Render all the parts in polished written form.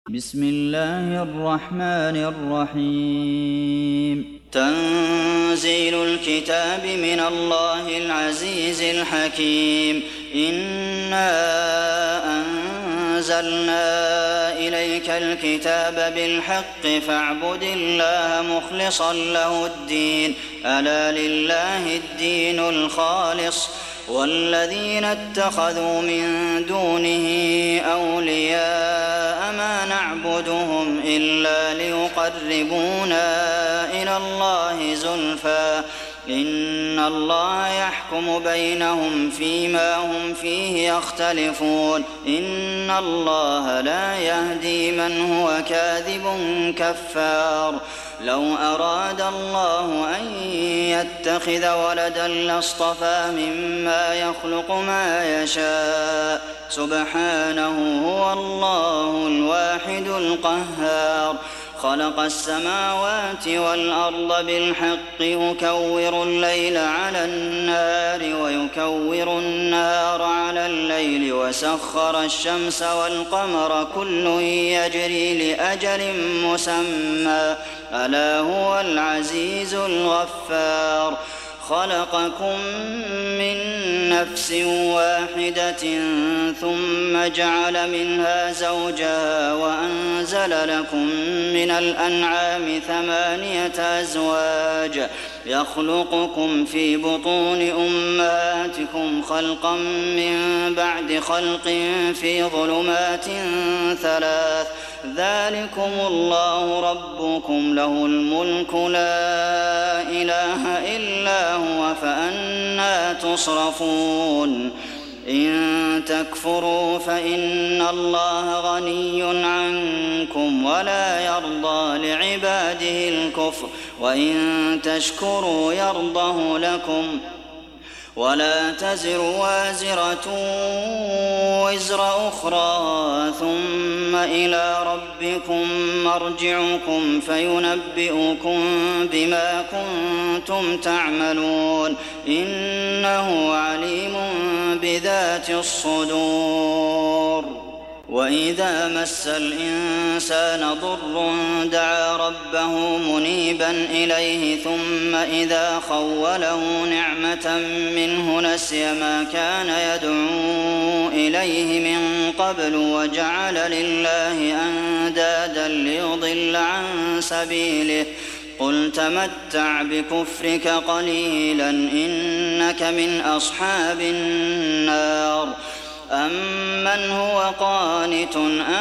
بسم الله الرحمن الرحيم تنزيل الكتاب من الله العزيز الحكيم إنا أنزلنا إليك الكتاب بالحق فاعبد الله مخلصا له الدين ألا لله الدين الخالص والذين اتخذوا من دونه أولياء ما نعبدهم إلا ليقربونا إلى الله زلفى إن الله يحكم بينهم فيما هم فيه يختلفون إن الله لا يهدي من هو كاذب كفار لو أراد الله أن يتخذ ولدا لاصطفى مما يخلق ما يشاء سبحانه هو الله الواحد القهار خلق السماوات والأرض بالحق يكور الليل على النهار ويكور النهار على الليل وسخر الشمس والقمر كل يجري لأجل مسمى ألا هو العزيز الغفار خلقكم من نفس واحدة ثم جعل منها زوجها وأنزل لكم من الأنعام 8 أزواج يخلقكم في بطون أمهاتكم خلقا من بعد خلق في ظلمات 3 ذلكم الله ربكم له الملك لا إله إلا هو فأنى تصرفون إن تكفروا فإن الله غني عنكم ولا يرضى لعباده الكفر وإن تشكروا يرضه لكم ولا تزر وازرة وزر أخرى ثم إلى ربكم مرجعكم فينبئكم بما كنتم تعملون إنه عليم بذات الصدور وإذا مس الإنسان ضر دعا ربه منيبا إليه ثم إذا خوله نعمة منه نسي ما كان يدعو إليه من قبل وجعل لله أندادا ليضل عن سبيله قل تمتع بكفرك قليلا إنك من أصحاب النار أمن هو قانت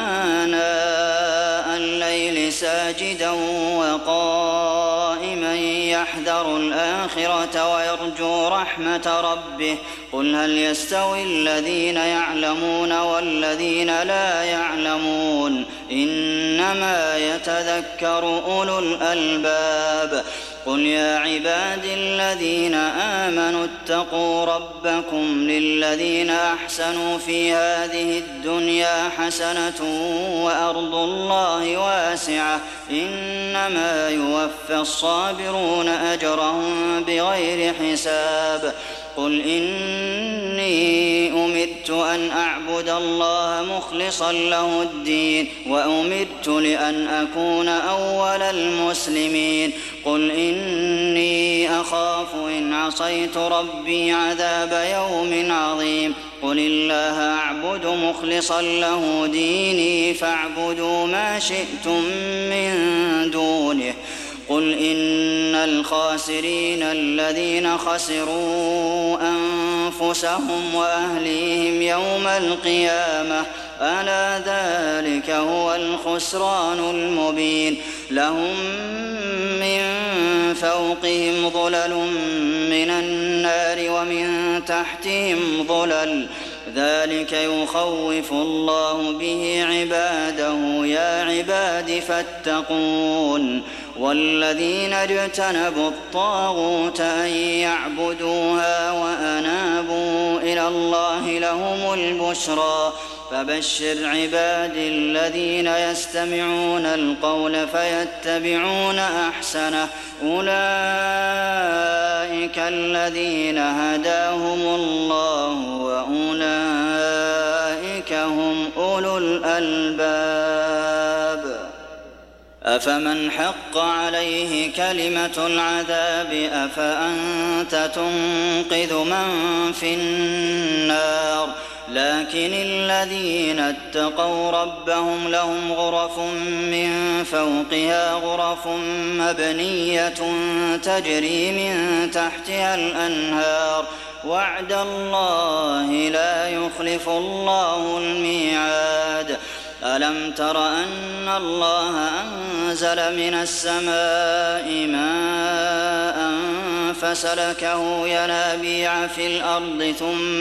آناء الليل ساجدا وقائما يحذر الآخرة ويرجو رحمة ربه قل هل يستوي الذين يعلمون والذين لا يعلمون إنما يتذكر أولو الألباب قل يا عباد الذين آمنوا اتقوا ربكم للذين أحسنوا في هذه الدنيا حسنة وأرض الله واسعة إنما يوفى الصابرون أجرهم بغير حساب قل إني أمرت أن أعبد الله مخلصا له الدين وأمرت لأن أكون أول المسلمين قل إني أخاف إن عصيت ربي عذاب يوم عظيم قل الله أعبد مخلصا له ديني فاعبدوا ما شئتم من دونه قل إن الخاسرين الذين خسروا أنفسهم وأهليهم يوم القيامة ألا ذلك هو الخسران المبين لهم من فوقهم ظلل من النار ومن تحتهم ظلل ذلك يخوف الله به عباده يا عباد فاتقون والذين اجتنبوا الطاغوت أن يعبدوها وأنابوا إلى الله لهم البشرى فبشر عبادي الذين يستمعون القول فيتبعون أحسنه أولئك الذين هداهم الله وأولئك هم أولو الألباب أفمن حق عليه كلمة العذاب أفأنت تنقذ من في النار لكن الذين اتقوا ربهم لهم غرف من فوقها غرف مبنية تجري من تحتها الأنهار وعد الله لا يخلف الله الميعاد ألم تر أن الله أنزل من السماء ماء فسلكه ينابيع في الأرض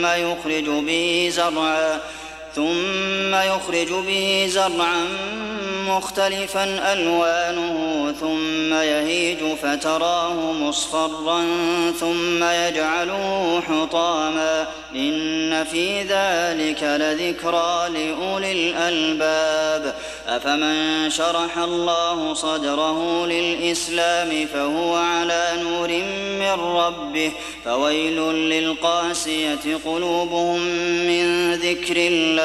ثم يخرج به زرعا مختلفا ألوانه ثم يهيج فتراه مصفرا ثم يجعله حطاما إن في ذلك لذكرى لأولي الألباب أفمن شرح الله صدره للإسلام فهو على نور من ربه فويل للقاسية قلوبهم من ذكر الله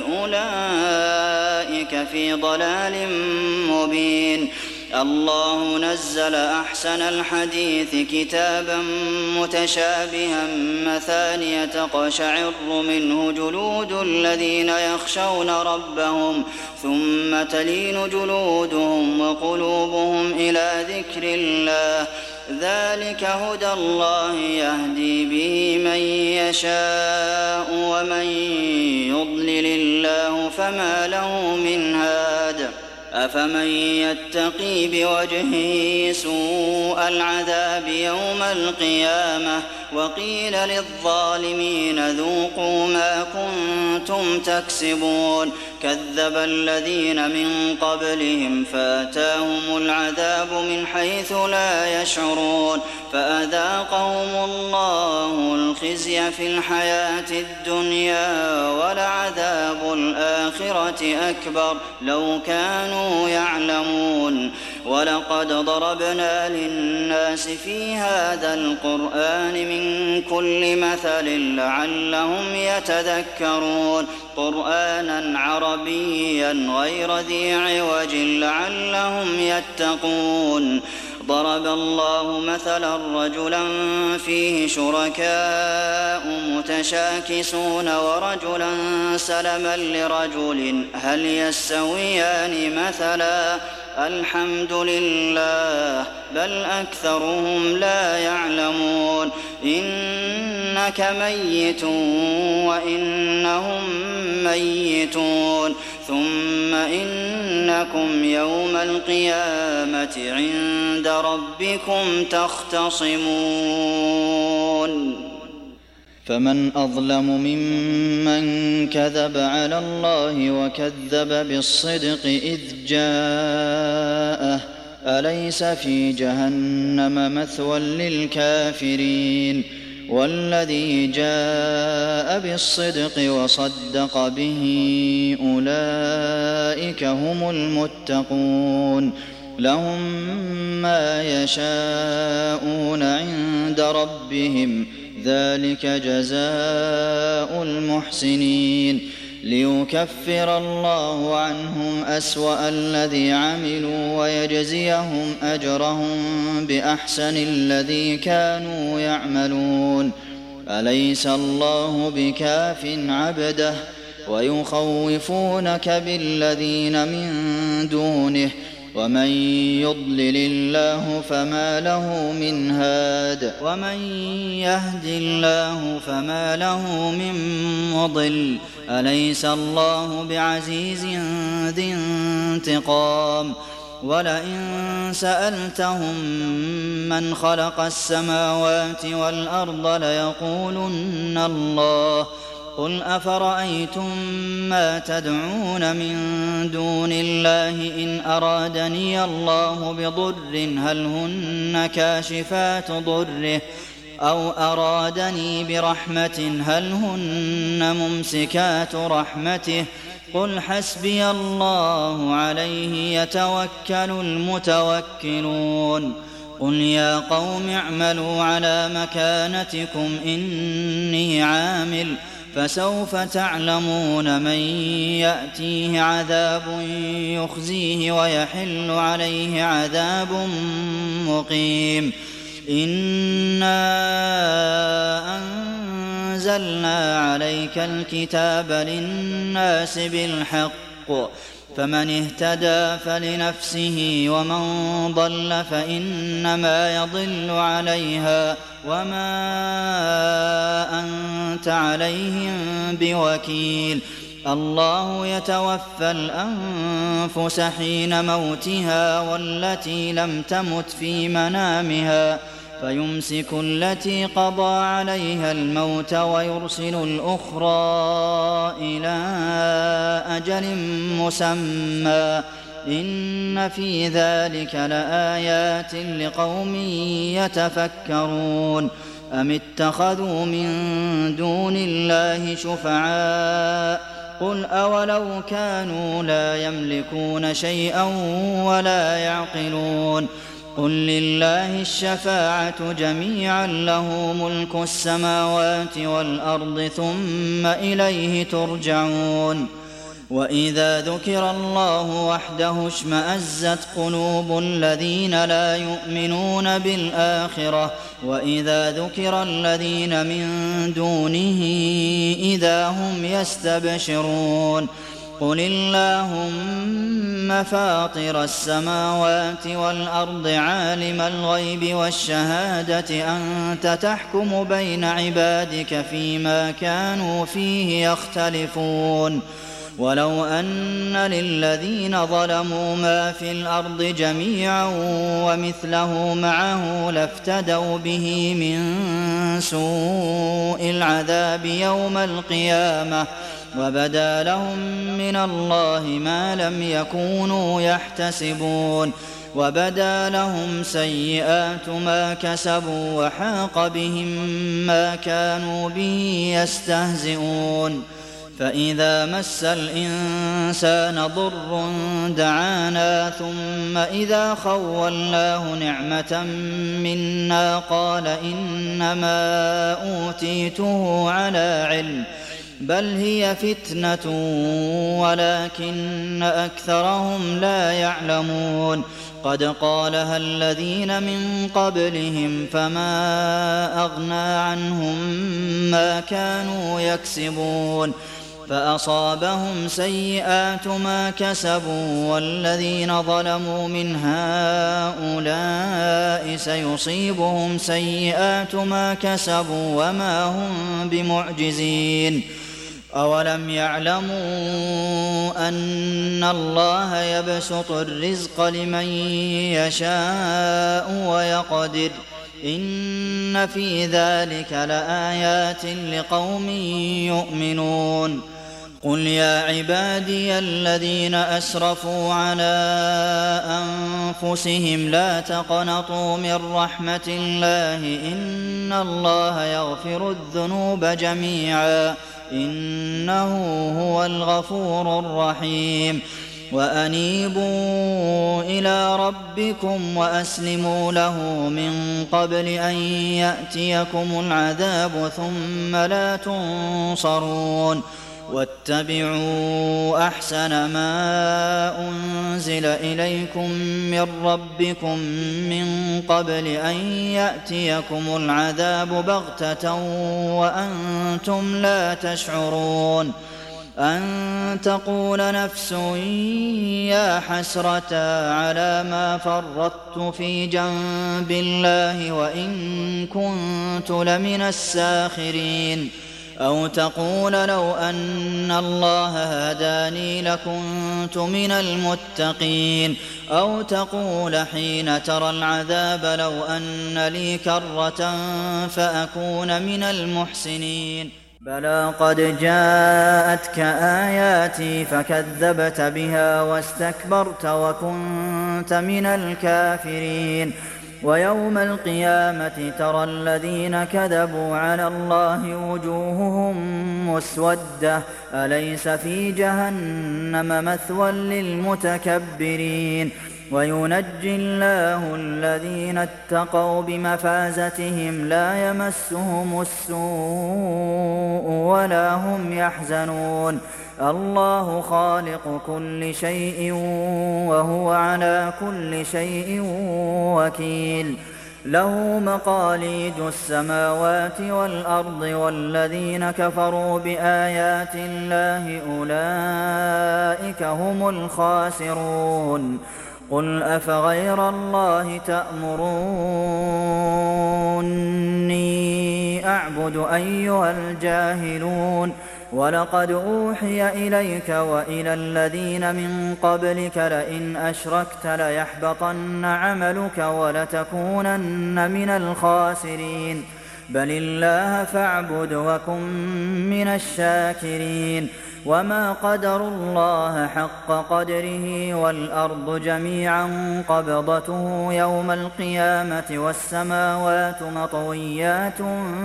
أولئك في ضلال مبين الله نزل أحسن الحديث كتابا متشابها مثانية تقشعر منه جلود الذين يخشون ربهم ثم تلين جلودهم وقلوبهم إلى ذكر الله ذلك هدى الله يهدي به من يشاء ومن يضلل الله فما له من هاد أفمن يتقي بوجهه سوء العذاب يوم القيامة وقيل للظالمين ذوقوا ما كنتم تكسبون كذب الذين من قبلهم فأتاهم العذاب من حيث لا يشعرون فأذاقهم الله الخزي في الحياة الدنيا ولعذاب الآخرة أكبر لو كانوا يعلمون ولقد ضربنا للناس في هذا القرآن من كل مثل لعلهم يتذكرون قرآنا عربيا غير ذي عوج لعلهم يتقون ضرب الله مثلا رجلا فيه شركاء متشاكسون ورجلا سلما لرجل هل يستويان مثلا الحمد لله بل أكثرهم لا يعلمون إنك ميت وإنهم ميتون ثم إنكم يوم القيامة عند ربكم تختصمون فمن أظلم ممن كذب على الله وكذب بالصدق إذ جاءه أليس في جهنم مثوى للكافرين والذي جاء بالصدق وصدق به أولئك هم المتقون لهم ما يشاءون عند ربهم ذلك جزاء المحسنين ليكفر الله عنهم أسوأ الذي عملوا ويجزيهم أجرهم بأحسن الذي كانوا يعملون أليس الله بكاف عبده ويخوفونك بالذين من دونه ومن يضلل الله فما له من هاد ومن يهد الله فما له من مضل أليس الله بعزيز ذي انتقام ولئن سألتهم من خلق السماوات والأرض ليقولن الله قل أفرأيتم ما تدعون من دون الله إن أرادني الله بضر هل هن كاشفات ضره أو أرادني برحمة هل هن ممسكات رحمته قل حسبي الله عليه يتوكل المتوكلون قل يا قوم اعملوا على مكانتكم إني عامل فسوف تعلمون من يأتيه عذاب يخزيه ويحل عليه عذاب مقيم إنا أنزلنا عليك الكتاب للناس بالحق فمن اهتدى فلنفسه ومن ضل فإنما يضل عليها وما أنت عليهم بوكيل الله يتوفى الأنفس حين موتها والتي لم تمت في منامها فيمسك التي قضى عليها الموت ويرسل الأخرى إلى أجل مسمى إن في ذلك لآيات لقوم يتفكرون أم اتخذوا من دون الله شفعاء قل أولو كانوا لا يملكون شيئا ولا يعقلون قل لله الشفاعة جميعا له ملك السماوات والأرض ثم إليه ترجعون وإذا ذكر الله وحده اشمأزت قلوب الذين لا يؤمنون بالآخرة وإذا ذكر الذين من دونه إذا هم يستبشرون قل اللهم فاطر السماوات والأرض عالم الغيب والشهادة أنت تحكم بين عبادك فيما كانوا فيه يختلفون ولو أن للذين ظلموا ما في الأرض جميعا ومثله معه لافتدوا به من سوء العذاب يوم القيامة وبدا لهم من الله ما لم يكونوا يحتسبون وبدا لهم سيئات ما كسبوا وحاق بهم ما كانوا به يستهزئون فإذا مس الإنسان ضر دعانا ثم إذا خولناه نعمة منا قال إنما أوتيته على علم بل هي فتنة ولكن أكثرهم لا يعلمون قد قالها الذين من قبلهم فما أغنى عنهم ما كانوا يكسبون فأصابهم سيئات ما كسبوا والذين ظلموا من هؤلاء سيصيبهم سيئات ما كسبوا وما هم بمعجزين أولم يعلموا أن الله يبسط الرزق لمن يشاء ويقدر إن في ذلك لآيات لقوم يؤمنون قل يا عبادي الذين أسرفوا على أنفسهم لا تقنطوا من رحمة الله إن الله يغفر الذنوب جميعا إنه هو الغفور الرحيم وأنيبوا إلى ربكم وأسلموا له من قبل أن يأتيكم العذاب ثم لا تنصرون واتبعوا أحسن ما أنزل إليكم من ربكم من قبل أن يأتيكم العذاب بغتة وأنتم لا تشعرون أن تقول نفس يا حسرة على ما فرطت في جنب الله وإن كنت لمن الساخرين أو تقول لو أن الله هداني لكنت من المتقين أو تقول حين ترى العذاب لو أن لي كرة فأكون من المحسنين بلى قد جاءتك آياتي فكذبت بها واستكبرت وكنت من الكافرين ويوم القيامة ترى الذين كذبوا على الله وجوههم مسودة أليس في جهنم مثوى للمتكبرين وينجي الله الذين اتقوا بمفازتهم لا يمسهم السوء ولا هم يحزنون الله خالق كل شيء وهو على كل شيء وكيل له مقاليد السماوات والأرض والذين كفروا بآيات الله أولئك هم الخاسرون قل أفغير الله تأمروني أعبد أيها الجاهلون ولقد أوحي إليك وإلى الذين من قبلك لئن أشركت ليحبطن عملك ولتكونن من الخاسرين بل الله فاعبد وكن من الشاكرين وما قدروا الله حق قدره والأرض جميعا قبضته يوم القيامة والسماوات مطويات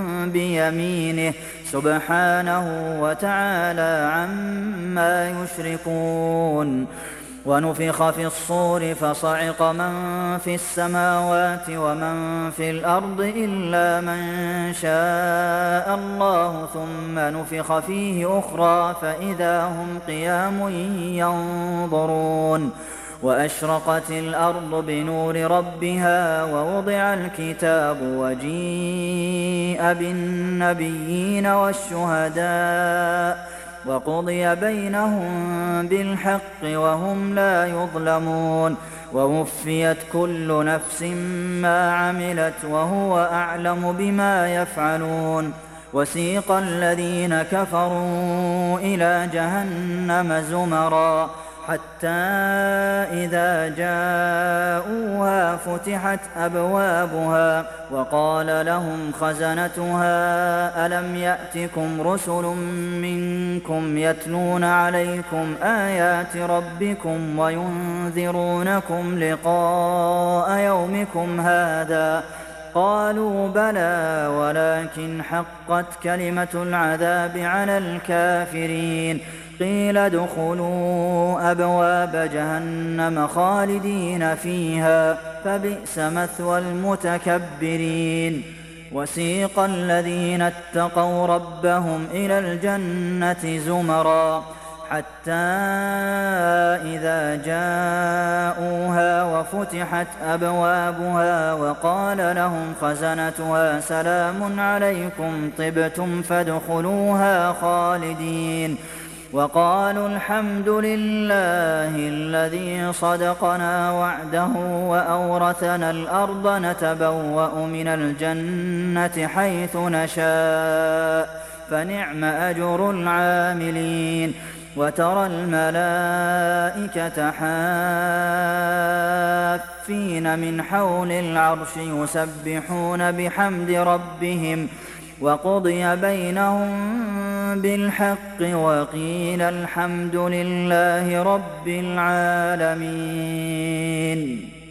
بيمينه سبحانه وتعالى عما يشركون ونفخ في الصور فصعق من في السماوات ومن في الأرض إلا من شاء الله ثم نفخ فيه أخرى فإذا هم قيام ينظرون وأشرقت الأرض بنور ربها ووضع الكتاب وجيء بالنبيين والشهداء وقضي بينهم بالحق وهم لا يظلمون ووفيت كل نفس ما عملت وهو أعلم بما يفعلون وسيق الذين كفروا إلى جهنم زمرا حتى إذا جاءوها فتحت أبوابها وقال لهم خزنتها ألم يأتكم رسل منكم يتلون عليكم آيات ربكم وينذرونكم لقاء يومكم هذا قالوا بلى ولكن حقت كلمة العذاب على الكافرين قيل ادخلوا أبواب جهنم خالدين فيها فبئس مثوى المتكبرين وسيق الذين اتقوا ربهم إلى الجنة زمرا حتى إذا جاءوها وفتحت أبوابها وقال لهم خزنتها سلام عليكم طبتم فادخلوها خالدين وقالوا الحمد لله الذي صدقنا وعده وأورثنا الأرض نتبوأ من الجنة حيث نشاء فنعم أجر العاملين وترى الملائكة حافين من حول العرش يسبحون بحمد ربهم وقضي بينهم بالحق وقيل الحمد لله رب العالمين